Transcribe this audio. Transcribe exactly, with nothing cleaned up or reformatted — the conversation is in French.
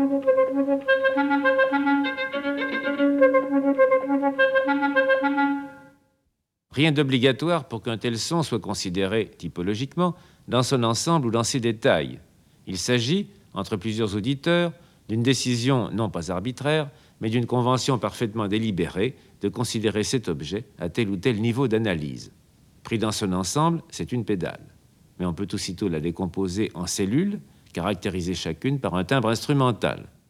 Rien d'obligatoire pour qu'un tel son soit considéré, typologiquement, dans son ensemble ou dans ses détails. Il s'agit, entre plusieurs auditeurs, d'une décision non pas arbitraire, mais d'une convention parfaitement délibérée de considérer cet objet à tel ou tel niveau d'analyse. Pris dans son ensemble, c'est une pédale. Mais on peut aussitôt la décomposer en cellules, caractérisées chacune par un timbre instrumental.